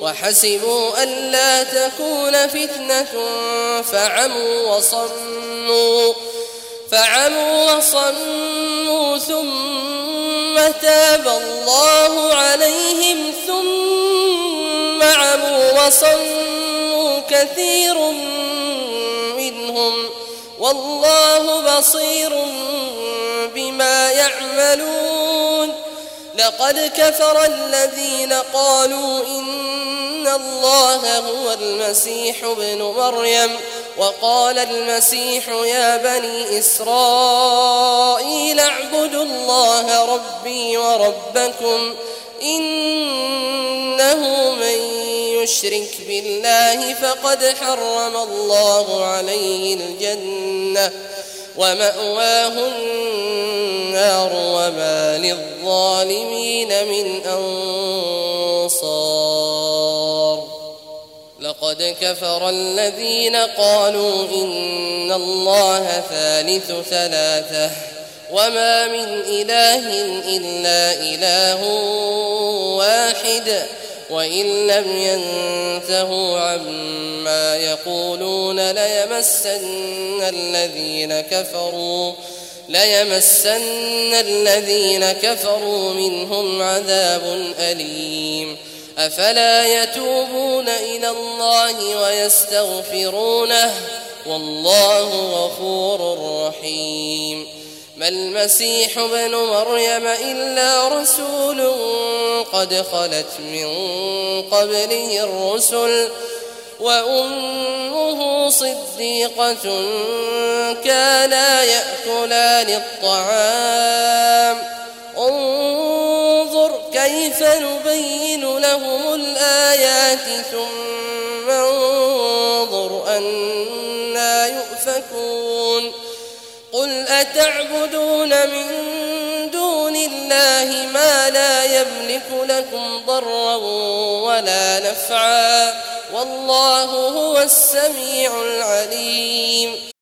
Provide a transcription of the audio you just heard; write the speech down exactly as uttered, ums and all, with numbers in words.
وحسبوا ألا تكون فتنة فعموا وصموا فعموا وصموا ثم تاب الله عليهم ثم عموا وصموا كثير منهم والله بصير بما يعملون. لقد كفر الذين قالوا إن الله هو المسيح ابن مريم وقال المسيح يا بني إسرائيل اعبدوا الله ربي وربكم إنه من يشرك بالله فقد حرم الله عليه الجنة ومأواه النار وما للظالمين من أنصار. لقد كفر الذين قالوا إن الله ثالث ثلاثة وما من إله إلا إله واحد وإن لم ينتهوا عما يقولون ليمسن الذين كفروا ليمسن الذين كفروا منهم عذاب أليم. أفلا يتوبون إلى الله ويستغفرونه والله غفور رحيم. ما المسيح ابن مريم إلا رسول قد خلت من قبله الرسل وأمه صديقة كانا يأكلان الطعام انظر كيف نبين لهم الآيات ثم انظر أنى يؤفكون. قل أتعبدون من دون الله ما لا يملك لكم ضرا ولا نفعا والله هو السميع العليم.